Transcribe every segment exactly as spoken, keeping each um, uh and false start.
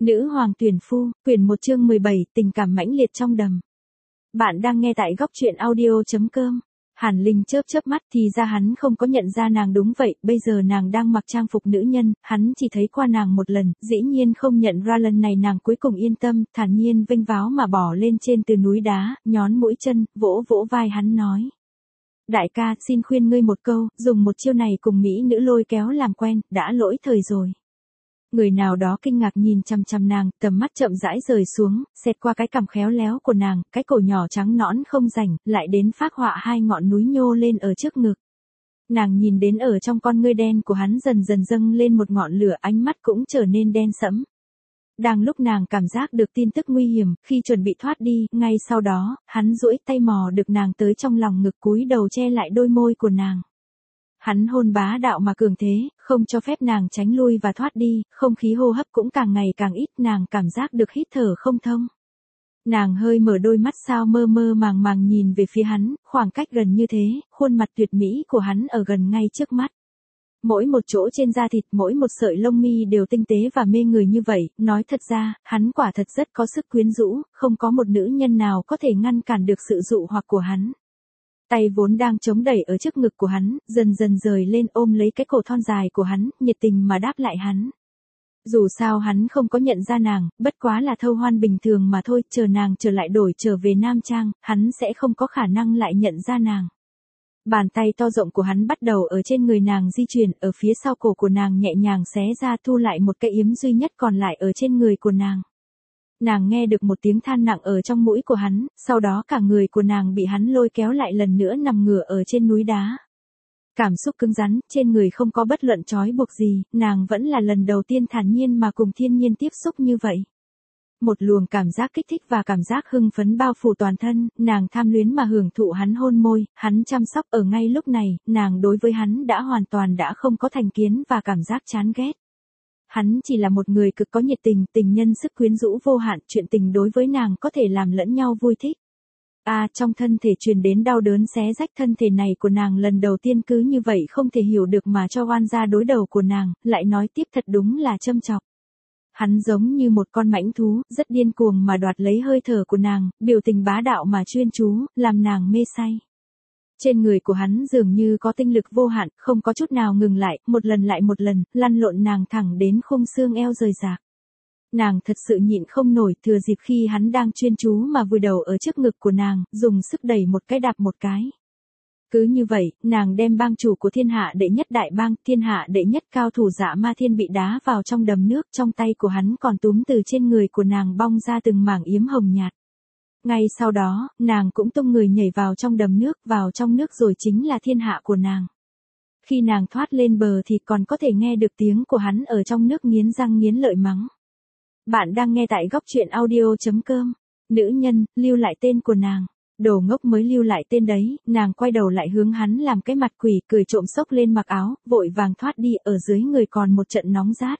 Nữ hoàng tuyển phu, quyển một chương mười bảy, tình cảm mãnh liệt trong đầm. Bạn đang nghe tại góc truyện audio chấm com. Hàn Linh chớp chớp mắt, thì ra hắn không có nhận ra nàng. Đúng vậy, bây giờ nàng đang mặc trang phục nữ nhân, hắn chỉ thấy qua nàng một lần, dĩ nhiên không nhận ra. Lần này nàng cuối cùng yên tâm, thản nhiên vênh váo mà bỏ lên trên từ núi đá, nhón mũi chân, vỗ vỗ vai hắn nói. Đại ca, xin khuyên ngươi một câu, dùng một chiêu này cùng mỹ nữ lôi kéo làm quen, đã lỗi thời rồi. Người nào đó kinh ngạc nhìn chằm chằm nàng, tầm mắt chậm rãi rời xuống, xẹt qua cái cằm khéo léo của nàng, cái cổ nhỏ trắng nõn không rảnh, lại đến phác họa hai ngọn núi nhô lên ở trước ngực. Nàng nhìn đến ở trong con ngươi đen của hắn dần dần dâng lên một ngọn lửa, ánh mắt cũng trở nên đen sẫm. Đang lúc nàng cảm giác được tin tức nguy hiểm, khi chuẩn bị thoát đi, ngay sau đó, hắn duỗi tay mò được nàng tới trong lòng ngực, cúi đầu che lại đôi môi của nàng. Hắn hôn bá đạo mà cường thế, không cho phép nàng tránh lui và thoát đi, không khí hô hấp cũng càng ngày càng ít, nàng cảm giác được hít thở không thông. Nàng hơi mở đôi mắt sao mơ mơ màng màng nhìn về phía hắn, khoảng cách gần như thế, khuôn mặt tuyệt mỹ của hắn ở gần ngay trước mắt. Mỗi một chỗ trên da thịt, mỗi một sợi lông mi đều tinh tế và mê người như vậy, nói thật ra, hắn quả thật rất có sức quyến rũ, không có một nữ nhân nào có thể ngăn cản được sự dụ hoặc của hắn. Tay vốn đang chống đẩy ở trước ngực của hắn, dần dần rời lên ôm lấy cái cổ thon dài của hắn, nhiệt tình mà đáp lại hắn. Dù sao hắn không có nhận ra nàng, bất quá là thâu hoan bình thường mà thôi, chờ nàng trở lại đổi trở về Nam Trang, hắn sẽ không có khả năng lại nhận ra nàng. Bàn tay to rộng của hắn bắt đầu ở trên người nàng di chuyển, ở phía sau cổ của nàng nhẹ nhàng xé ra, thu lại một cái yếm duy nhất còn lại ở trên người của nàng. Nàng nghe được một tiếng than nặng ở trong mũi của hắn, sau đó cả người của nàng bị hắn lôi kéo lại lần nữa nằm ngửa ở trên núi đá. Cảm xúc cứng rắn, trên người không có bất luận trói buộc gì, nàng vẫn là lần đầu tiên thản nhiên mà cùng thiên nhiên tiếp xúc như vậy. Một luồng cảm giác kích thích và cảm giác hưng phấn bao phủ toàn thân, nàng tham luyến mà hưởng thụ hắn hôn môi, hắn chăm sóc. Ở ngay lúc này, nàng đối với hắn đã hoàn toàn đã không có thành kiến và cảm giác chán ghét. Hắn chỉ là một người cực có nhiệt tình, tình nhân sức quyến rũ vô hạn, chuyện tình đối với nàng có thể làm lẫn nhau vui thích. À, trong thân thể truyền đến đau đớn xé rách, thân thể này của nàng lần đầu tiên cứ như vậy không thể hiểu được mà cho oan ra đối đầu của nàng, lại nói tiếp thật đúng là châm chọc. Hắn giống như một con mãnh thú, rất điên cuồng mà đoạt lấy hơi thở của nàng, biểu tình bá đạo mà chuyên chú, làm nàng mê say. Trên người của hắn dường như có tinh lực vô hạn, không có chút nào ngừng lại, một lần lại một lần, lăn lộn nàng thẳng đến khung xương eo rời rạc. Nàng thật sự nhịn không nổi, thừa dịp khi hắn đang chuyên chú mà vùi đầu ở trước ngực của nàng, dùng sức đẩy một cái đạp một cái. Cứ như vậy, nàng đem bang chủ của thiên hạ đệ nhất đại bang, thiên hạ đệ nhất cao thủ Dạ Ma Thiên bị đá vào trong đầm nước, trong tay của hắn còn túm từ trên người của nàng bong ra từng mảng yếm hồng nhạt. Ngay sau đó, nàng cũng tung người nhảy vào trong đầm nước, vào trong nước rồi chính là thiên hạ của nàng. Khi nàng thoát lên bờ thì còn có thể nghe được tiếng của hắn ở trong nước nghiến răng nghiến lợi mắng. Bạn đang nghe tại góc truyện audio chấm com. Nữ nhân, lưu lại tên của nàng. Đồ ngốc mới lưu lại tên đấy, nàng quay đầu lại hướng hắn làm cái mặt quỷ, cười trộm xốc lên mặc áo, vội vàng thoát đi, ở dưới người còn một trận nóng rát.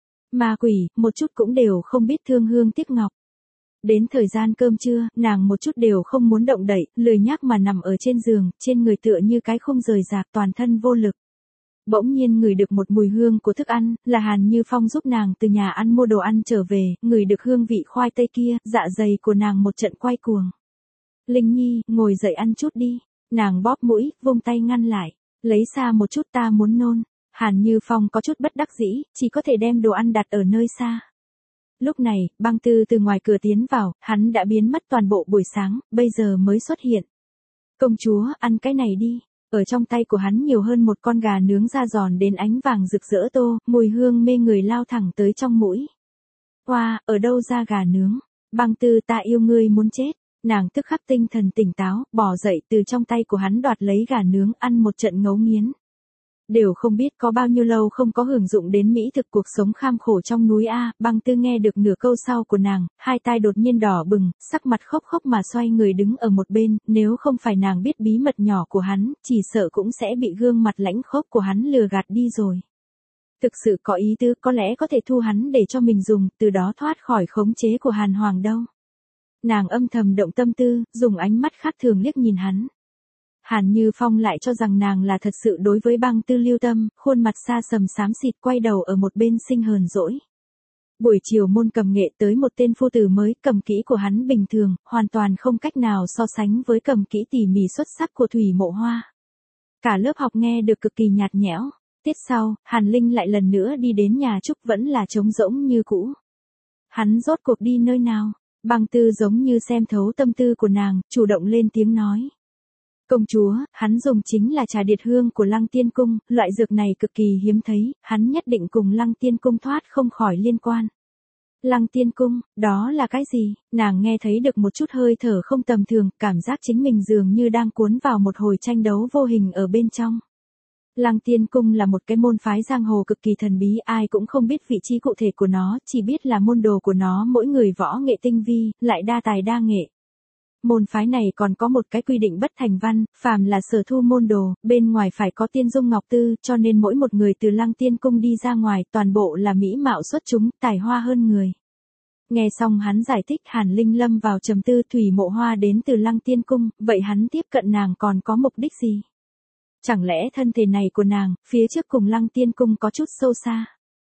Ma quỷ, một chút cũng đều không biết thương hương tiếc ngọc. Đến thời gian cơm trưa, nàng một chút đều không muốn động đậy, lười nhác mà nằm ở trên giường, trên người tựa như cái khung rời rạc, toàn thân vô lực. Bỗng nhiên ngửi được một mùi hương của thức ăn, là Hàn Như Phong giúp nàng từ nhà ăn mua đồ ăn trở về, ngửi được hương vị khoai tây kia, dạ dày của nàng một trận quay cuồng. Linh Nhi, ngồi dậy ăn chút đi. Nàng bóp mũi, vung tay ngăn lại. Lấy xa một chút, ta muốn nôn. Hàn Như Phong có chút bất đắc dĩ, chỉ có thể đem đồ ăn đặt ở nơi xa. Lúc này, Băng Tư từ ngoài cửa tiến vào, hắn đã biến mất toàn bộ buổi sáng, bây giờ mới xuất hiện. Công chúa, ăn cái này đi. Ở trong tay của hắn nhiều hơn một con gà nướng da giòn đến ánh vàng rực rỡ tô, mùi hương mê người lao thẳng tới trong mũi. Hoa, ở đâu ra gà nướng? Băng Tư, ta yêu ngươi muốn chết. Nàng tức khắc tinh thần tỉnh táo, bỏ dậy từ trong tay của hắn đoạt lấy gà nướng, ăn một trận ngấu nghiến. Đều không biết có bao nhiêu lâu không có hưởng dụng đến mỹ thực cuộc sống kham khổ trong núi A. Băng Tư nghe được nửa câu sau của nàng, hai tai đột nhiên đỏ bừng, sắc mặt khóc khóc mà xoay người đứng ở một bên, nếu không phải nàng biết bí mật nhỏ của hắn, chỉ sợ cũng sẽ bị gương mặt lãnh khốc của hắn lừa gạt đi rồi. Thực sự có ý tứ, có lẽ có thể thu hắn để cho mình dùng, từ đó thoát khỏi khống chế của Hàn Hoàng đâu. Nàng âm thầm động tâm tư, dùng ánh mắt khác thường liếc nhìn hắn. Hàn Như Phong lại cho rằng nàng là thật sự đối với Băng Tư lưu tâm, khuôn mặt xa sầm xám xịt, quay đầu ở một bên sinh hờn dỗi. Buổi chiều môn cầm nghệ tới một tên phu tử mới, cầm kỹ của hắn bình thường, hoàn toàn không cách nào so sánh với cầm kỹ tỉ mỉ xuất sắc của Thủy Mộ Hoa. Cả lớp học nghe được cực kỳ nhạt nhẽo. Tiết sau, Hàn Linh lại lần nữa đi đến nhà Trúc vẫn là trống rỗng như cũ. Hắn rốt cuộc đi nơi nào? Băng Tư giống như xem thấu tâm tư của nàng, chủ động lên tiếng nói. Công chúa, hắn dùng chính là trà điệt hương của Lăng Tiên Cung, loại dược này cực kỳ hiếm thấy, hắn nhất định cùng Lăng Tiên Cung thoát không khỏi liên quan. Lăng Tiên Cung, đó là cái gì? Nàng nghe thấy được một chút hơi thở không tầm thường, cảm giác chính mình dường như đang cuốn vào một hồi tranh đấu vô hình ở bên trong. Lăng Tiên Cung là một cái môn phái giang hồ cực kỳ thần bí, ai cũng không biết vị trí cụ thể của nó, chỉ biết là môn đồ của nó mỗi người võ nghệ tinh vi, lại đa tài đa nghệ. Môn phái này còn có một cái quy định bất thành văn, phàm là sở thu môn đồ, bên ngoài phải có tiên dung ngọc tư, cho nên mỗi một người từ Lăng Tiên Cung đi ra ngoài, toàn bộ là mỹ mạo xuất chúng, tài hoa hơn người. Nghe xong hắn giải thích, Hàn Linh lâm vào trầm tư. Thủy Mộ Hoa đến từ Lăng Tiên Cung, vậy hắn tiếp cận nàng còn có mục đích gì? Chẳng lẽ thân thể này của nàng, phía trước cùng Lăng Tiên Cung có chút sâu xa?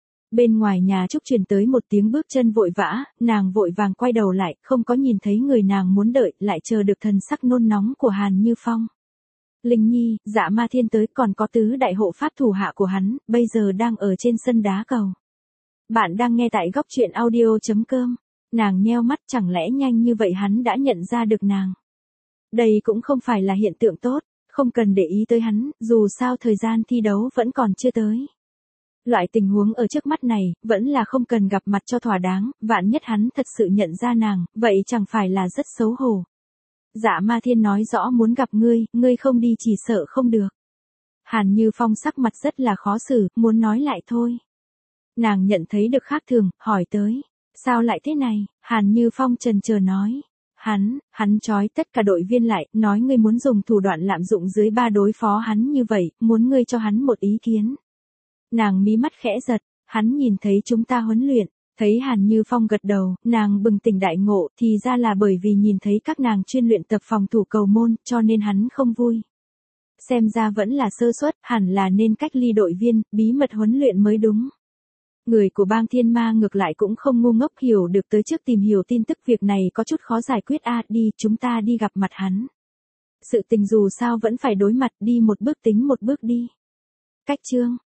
Bên ngoài nhà Trúc truyền tới một tiếng bước chân vội vã, nàng vội vàng quay đầu lại, không có nhìn thấy người nàng muốn đợi, lại chờ được thần sắc nôn nóng của Hàn Như Phong. Linh Nhi, Dạ Ma Thiên tới, còn có tứ đại hộ pháp thủ hạ của hắn, bây giờ đang ở trên sân đá cầu. Bạn đang nghe tại góc truyện audio chấm com. Nàng nheo mắt, chẳng lẽ nhanh như vậy hắn đã nhận ra được nàng. Đây cũng không phải là hiện tượng tốt, không cần để ý tới hắn, dù sao thời gian thi đấu vẫn còn chưa tới. Loại tình huống ở trước mắt này, vẫn là không cần gặp mặt cho thỏa đáng, vạn nhất hắn thật sự nhận ra nàng, vậy chẳng phải là rất xấu hổ. Dạ Ma Thiên nói rõ muốn gặp ngươi, ngươi không đi chỉ sợ không được. Hàn Như Phong sắc mặt rất là khó xử, muốn nói lại thôi. Nàng nhận thấy được khác thường, hỏi tới, sao lại thế này? Hàn Như Phong chần chờ nói, hắn, hắn trói tất cả đội viên lại, nói ngươi muốn dùng thủ đoạn lạm dụng dưới ba đối phó hắn như vậy, muốn ngươi cho hắn một ý kiến. Nàng mí mắt khẽ giật, hắn nhìn thấy chúng ta huấn luyện, thấy Hàn Như Phong gật đầu, nàng bừng tỉnh đại ngộ, thì ra là bởi vì nhìn thấy các nàng chuyên luyện tập phòng thủ cầu môn, cho nên hắn không vui. Xem ra vẫn là sơ suất, hẳn là nên cách ly đội viên, bí mật huấn luyện mới đúng. Người của bang Thiên Ma ngược lại cũng không ngu ngốc, hiểu được tới trước tìm hiểu tin tức, việc này có chút khó giải quyết. À, đi, chúng ta đi gặp mặt hắn. Sự tình dù sao vẫn phải đối mặt, đi một bước tính một bước đi. Cách chương